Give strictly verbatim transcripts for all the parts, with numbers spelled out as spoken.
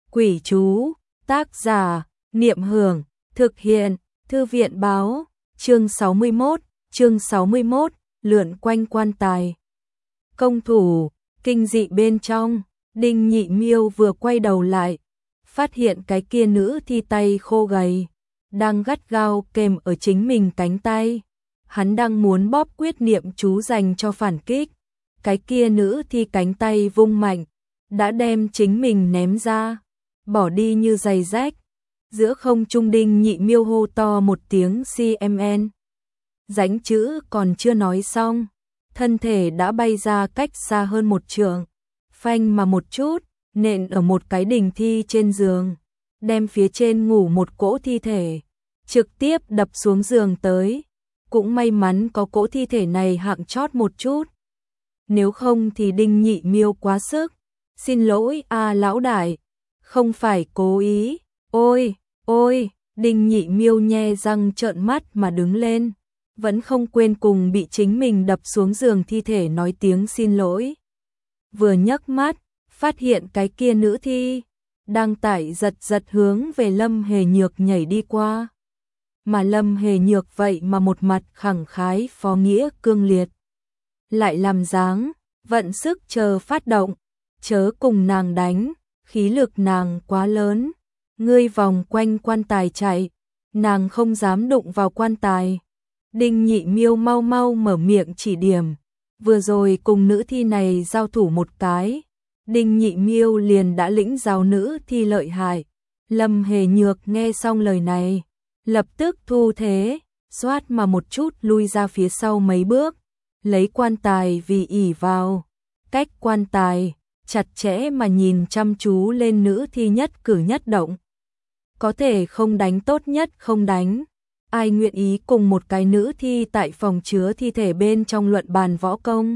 Quỷ chú, tác giả, Niệm Hưởng, thực hiện, Thư viện báo, chương sáu mươi mốt, chương sáu mươi mốt, lượn quanh quan tài. Công thủ, kinh dị bên trong, Đinh Nhị Miêu vừa quay đầu lại, phát hiện cái kia nữ thi tay khô gầy, đang gắt gao kềm ở chính mình cánh tay. Hắn đang muốn bóp quyết niệm chú dành cho phản kích. Cái kia nữ thi cánh tay vung mạnh, đã đem chính mình ném ra, bỏ đi như giày rách. Giữa không trung Đinh Nhị Miêu hô to một tiếng xê em en. Rãnh chữ còn chưa nói xong, thân thể đã bay ra cách xa hơn một trượng, phanh mà một chút, nện ở một cái đình thi trên giường, đem phía trên ngủ một cỗ thi thể, trực tiếp đập xuống giường tới. Cũng may mắn có cỗ thi thể này hạng chót một chút. Nếu không thì Đinh Nhị Miêu quá sức. Xin lỗi a à, lão đại, không phải cố ý. Ôi, ôi, Đinh Nhị Miêu nhe răng trợn mắt mà đứng lên, vẫn không quên cùng bị chính mình đập xuống giường thi thể nói tiếng xin lỗi. Vừa nhấc mắt, phát hiện cái kia nữ thi đang tải giật giật hướng về Lâm Hề Nhược nhảy đi qua. Mà Lâm Hề Nhược vậy mà một mặt khẳng khái phó nghĩa cương liệt, lại làm dáng vận sức chờ phát động, chớ cùng nàng đánh, khí lực nàng quá lớn. Ngươi vòng quanh quan tài chạy, nàng không dám đụng vào quan tài. Đinh Nhị Miêu mau mau mở miệng chỉ điểm, vừa rồi cùng nữ thi này giao thủ một cái, Đinh Nhị Miêu liền đã lĩnh giáo nữ thi lợi hại. Lâm Hề Nhược nghe xong lời này, lập tức thu thế, xoát mà một chút lui ra phía sau mấy bước, lấy quan tài vì ỷ vào, cách quan tài chặt chẽ mà nhìn chăm chú lên nữ thi nhất cử nhất động. Có thể không đánh tốt nhất không đánh. Ai nguyện ý cùng một cái nữ thi tại phòng chứa thi thể bên trong luận bàn võ công.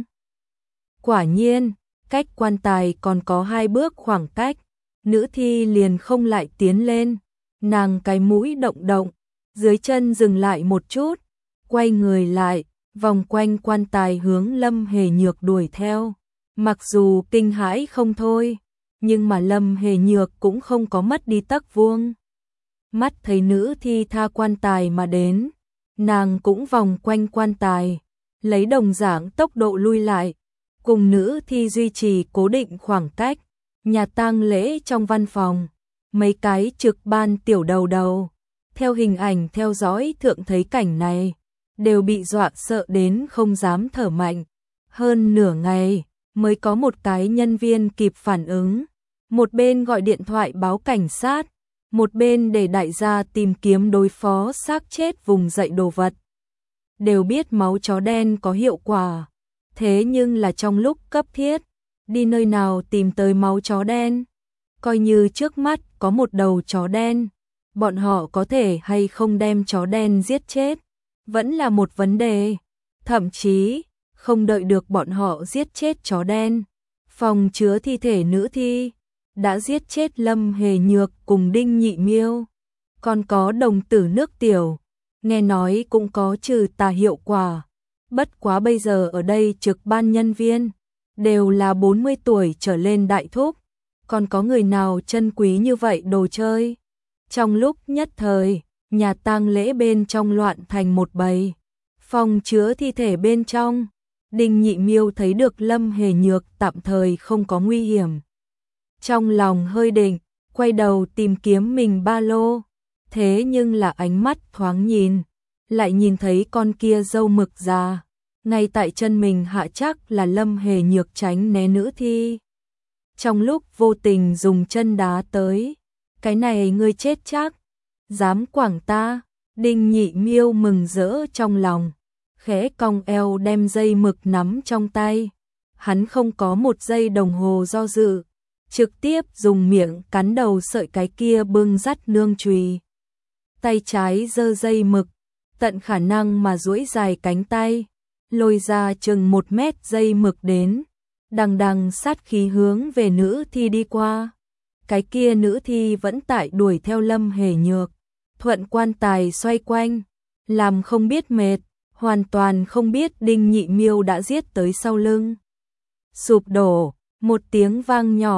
Quả nhiên, cách quan tài còn có hai bước khoảng cách, nữ thi liền không lại tiến lên. Nàng cái mũi động động, dưới chân dừng lại một chút, quay người lại, vòng quanh quan tài hướng Lâm Hề Nhược đuổi theo. Mặc dù kinh hãi không thôi, nhưng mà Lâm Hề Nhược cũng không có mất đi tấc vuông. Mắt thấy nữ thi tha quan tài mà đến, nàng cũng vòng quanh quan tài, lấy đồng dạng tốc độ lui lại, cùng nữ thi duy trì cố định khoảng cách. Nhà tang lễ trong văn phòng, mấy cái trực ban tiểu đầu đầu, theo hình ảnh theo dõi thượng thấy cảnh này, đều bị dọa sợ đến không dám thở mạnh. Hơn nửa ngày mới có một cái nhân viên kịp phản ứng, một bên gọi điện thoại báo cảnh sát, một bên để đại gia tìm kiếm đối phó xác chết vùng dậy đồ vật. Đều biết máu chó đen có hiệu quả, thế nhưng là trong lúc cấp thiết, đi nơi nào tìm tới máu chó đen? Coi như trước mắt có một đầu chó đen, bọn họ có thể hay không đem chó đen giết chết, vẫn là một vấn đề. Thậm chí, không đợi được bọn họ giết chết chó đen, phòng chứa thi thể nữ thi đã giết chết Lâm Hề Nhược cùng Đinh Nhị Miêu. Còn có đồng tử nước tiểu, nghe nói cũng có trừ tà hiệu quả. Bất quá bây giờ ở đây trực ban nhân viên đều là bốn mươi tuổi trở lên đại thúc, còn có người nào chân quý như vậy đồ chơi. Trong lúc nhất thời, nhà tang lễ bên trong loạn thành một bầy. Phòng chứa thi thể bên trong, Đinh Nhị Miêu thấy được Lâm Hề Nhược tạm thời không có nguy hiểm. Trong lòng hơi định, quay đầu tìm kiếm mình ba lô. Thế nhưng là ánh mắt thoáng nhìn, lại nhìn thấy con kia râu mực già, ngay tại chân mình hạ chắc là Lâm Hề Nhược tránh né nữ thi. Trong lúc vô tình dùng chân đá tới, cái này ngươi chết chắc, dám quảng ta. Đinh Nhị Miêu mừng rỡ trong lòng, khẽ cong eo đem dây mực nắm trong tay. Hắn không có một giây đồng hồ do dự, trực tiếp dùng miệng cắn đầu sợi cái kia bưng dắt nương chùy. Tay trái giơ dây mực, tận khả năng mà duỗi dài cánh tay, lôi ra chừng một mét dây mực đến, đằng đằng sát khí hướng về nữ thi đi qua. Cái kia nữ thi vẫn tại đuổi theo Lâm Hề Nhược, thuận quan tài xoay quanh, làm không biết mệt, hoàn toàn không biết Đinh Nhị Miêu đã giết tới sau lưng. Sụp đổ, một tiếng vang nhỏ,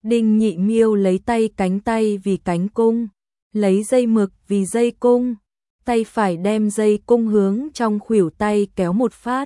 Đinh Nhị Miêu lấy tay cánh tay vì cánh cung, lấy dây mực vì dây cung, tay phải đem dây cung hướng trong khuỷu tay kéo một phát.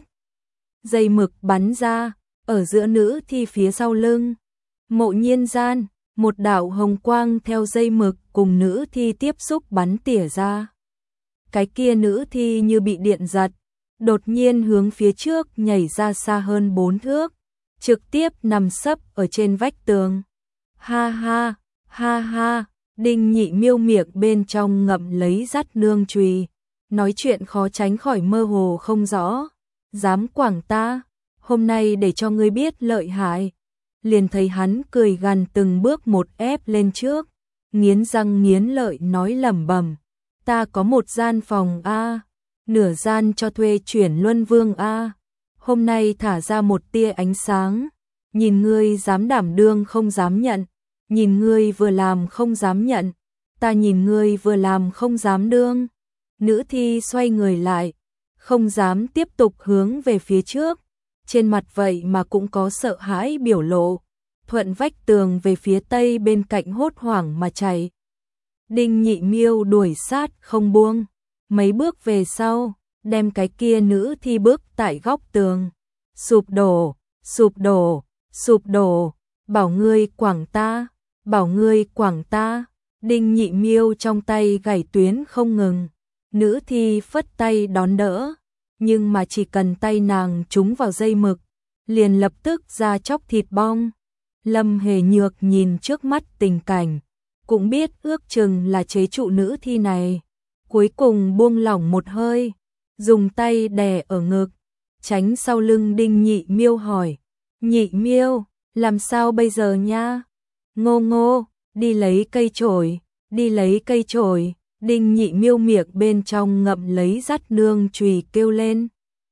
Dây mực bắn ra, ở giữa nữ thi phía sau lưng. Mộ nhiên gian, một đạo hồng quang theo dây mực cùng nữ thi tiếp xúc bắn tỉa ra. Cái kia nữ thi như bị điện giật, đột nhiên hướng phía trước nhảy ra xa hơn bốn thước, trực tiếp nằm sấp ở trên vách tường. Ha ha, ha ha, Đinh Nhị Miêu miệng bên trong ngậm lấy dắt nương chùy, nói chuyện khó tránh khỏi mơ hồ không rõ. Dám quảng ta, hôm nay để cho ngươi biết lợi hại. Liền thấy hắn cười gằn từng bước một ép lên trước, nghiến răng nghiến lợi nói lẩm bẩm, ta có một gian phòng a, nửa gian cho thuê chuyển luân vương a, hôm nay thả ra một tia ánh sáng, nhìn ngươi dám đảm đương không dám nhận, nhìn ngươi vừa làm không dám nhận, ta nhìn ngươi vừa làm không dám đương. Nữ thi xoay người lại, không dám tiếp tục hướng về phía trước, trên mặt vậy mà cũng có sợ hãi biểu lộ, thuận vách tường về phía tây bên cạnh hốt hoảng mà chạy. Đinh Nhị Miêu đuổi sát không buông, mấy bước về sau, đem cái kia nữ thi bước tại góc tường. Sụp đổ, sụp đổ, sụp đổ, bảo ngươi quảng ta, bảo ngươi quảng ta. Đinh Nhị Miêu trong tay gảy tuyến không ngừng, nữ thi phất tay đón đỡ, nhưng mà chỉ cần tay nàng trúng vào dây mực, liền lập tức ra chóc thịt bong. Lâm Hề Nhược nhìn trước mắt tình cảnh, cũng biết ước chừng là chế trụ nữ thi này, cuối cùng buông lỏng một hơi, dùng tay đè ở ngực, tránh sau lưng Đinh Nhị Miêu hỏi, Nhị Miêu, làm sao bây giờ nha? Ngô Ngô, đi lấy cây chổi, đi lấy cây chổi. Đinh Nhị Miêu miệng bên trong ngậm lấy dắt nương chùy kêu lên.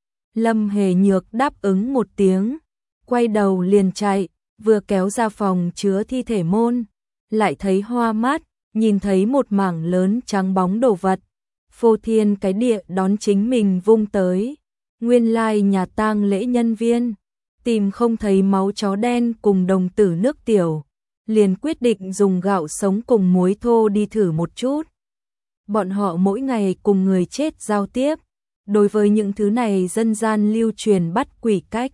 Lâm Hề Nhược đáp ứng một tiếng, quay đầu liền chạy, vừa kéo ra phòng chứa thi thể môn, lại thấy hoa mắt, nhìn thấy một mảng lớn trắng bóng đồ vật, phô thiên cái địa đón chính mình vung tới. Nguyên lai nhà tang lễ nhân viên, tìm không thấy máu chó đen cùng đồng tử nước tiểu, liền quyết định dùng gạo sống cùng muối thô đi thử một chút. Bọn họ mỗi ngày cùng người chết giao tiếp, đối với những thứ này dân gian lưu truyền bắt quỷ cách,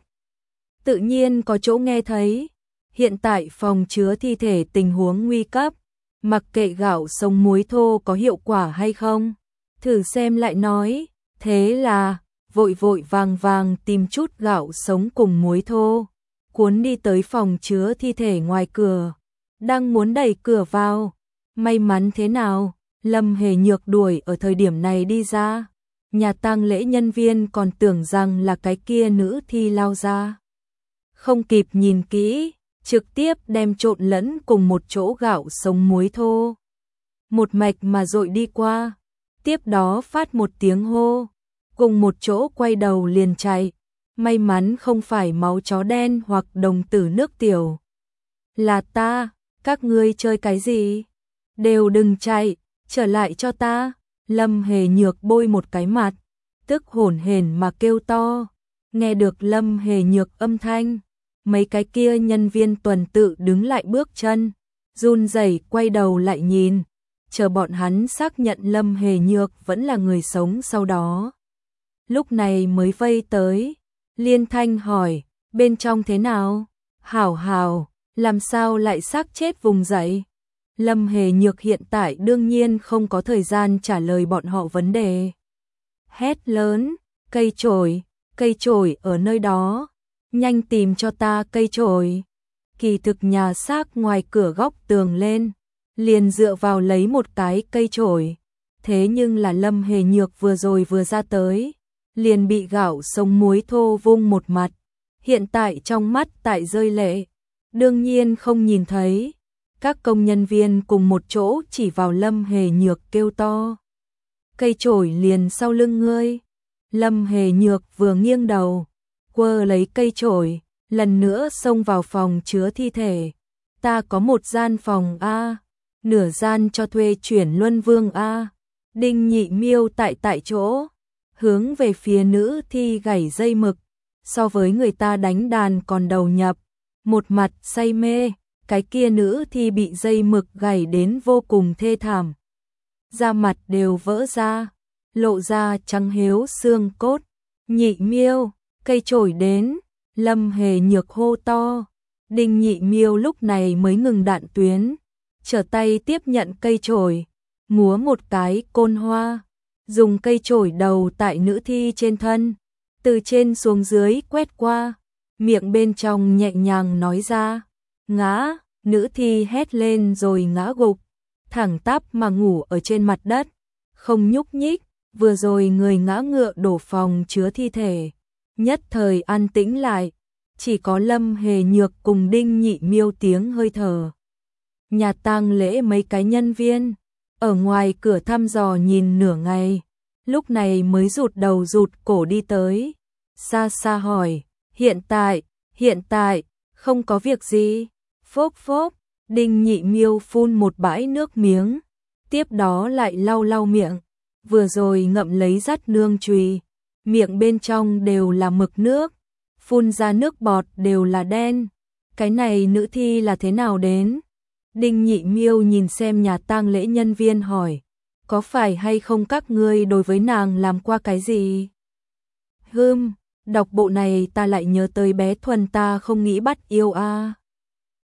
tự nhiên có chỗ nghe thấy. Hiện tại phòng chứa thi thể tình huống nguy cấp, mặc kệ gạo sống muối thô có hiệu quả hay không, thử xem lại nói. Thế là vội vội vàng vàng tìm chút gạo sống cùng muối thô, cuốn đi tới phòng chứa thi thể ngoài cửa, đang muốn đẩy cửa vào, may mắn thế nào, Lâm Hề Nhược đuổi ở thời điểm này đi ra, nhà tang lễ nhân viên còn tưởng rằng là cái kia nữ thi lao ra, không kịp nhìn kỹ, trực tiếp đem trộn lẫn cùng một chỗ gạo sống muối thô, một mạch mà dội đi qua, tiếp đó phát một tiếng hô, cùng một chỗ quay đầu liền chạy, may mắn không phải máu chó đen hoặc đồng tử nước tiểu. Là ta, các ngươi chơi cái gì? Đều đừng chạy, trở lại cho ta. Lâm Hề Nhược bôi một cái mặt, tức hổn hển mà kêu to. Nghe được Lâm Hề Nhược âm thanh, mấy cái kia nhân viên tuần tự đứng lại bước chân, run rẩy quay đầu lại nhìn, chờ bọn hắn xác nhận Lâm Hề Nhược vẫn là người sống sau đó. Lúc này mới vây tới, liên thanh hỏi, bên trong thế nào? Hảo hảo, làm sao lại xác chết vùng dậy? Lâm Hề Nhược hiện tại đương nhiên không có thời gian trả lời bọn họ vấn đề. Hét lớn, cây chổi, cây chổi ở nơi đó, nhanh tìm cho ta cây chổi. Kỳ thực nhà xác ngoài cửa góc tường lên, liền dựa vào lấy một cái cây chổi. Thế nhưng là Lâm Hề Nhược vừa rồi vừa ra tới, liền bị gạo sống muối thô vung một mặt, hiện tại trong mắt tại rơi lệ, đương nhiên không nhìn thấy. Các công nhân viên cùng một chỗ chỉ vào Lâm Hề Nhược kêu to. Cây chổi liền sau lưng ngươi. Lâm Hề Nhược vừa nghiêng đầu, quơ lấy cây chổi, lần nữa xông vào phòng chứa thi thể. Ta có một gian phòng A, nửa gian cho thuê chuyển luân vương A. Đinh Nhị Miêu tại tại chỗ, hướng về phía nữ thi gảy dây mực, so với người ta đánh đàn còn đầu nhập, một mặt say mê, cái kia nữ thì bị dây mực gảy đến vô cùng thê thảm. Da mặt đều vỡ ra, lộ ra trắng héo xương cốt. Nhị Miêu, cây chổi đến, Lâm Hề Nhược hô to. Đinh Nhị Miêu lúc này mới ngừng đạn tuyến, trở tay tiếp nhận cây chổi, múa một cái côn hoa, dùng cây chổi đầu tại nữ thi trên thân, từ trên xuống dưới quét qua, miệng bên trong nhẹ nhàng nói ra, ngã, nữ thi hét lên rồi ngã gục, thẳng tắp mà ngủ ở trên mặt đất, không nhúc nhích, vừa rồi người ngã ngựa đổ phòng chứa thi thể, nhất thời an tĩnh lại, chỉ có Lâm Hề Nhược cùng Đinh Nhị Miêu tiếng hơi thở. Nhà tang lễ mấy cái nhân viên, ở ngoài cửa thăm dò nhìn nửa ngày, lúc này mới rụt đầu rụt cổ đi tới, xa xa hỏi, hiện tại, hiện tại, không có việc gì, phốp phốp, Đinh Nhị Miêu phun một bãi nước miếng, tiếp đó lại lau lau miệng, vừa rồi ngậm lấy dắt nương chùy, miệng bên trong đều là mực nước, phun ra nước bọt đều là đen, cái này nữ thi là thế nào đến? Đinh Nhị Miêu nhìn xem nhà tang lễ nhân viên hỏi, có phải hay không các ngươi đối với nàng làm qua cái gì? Hừm, đọc bộ này ta lại nhớ tới bé Thuần ta không nghĩ bắt yêu a. À.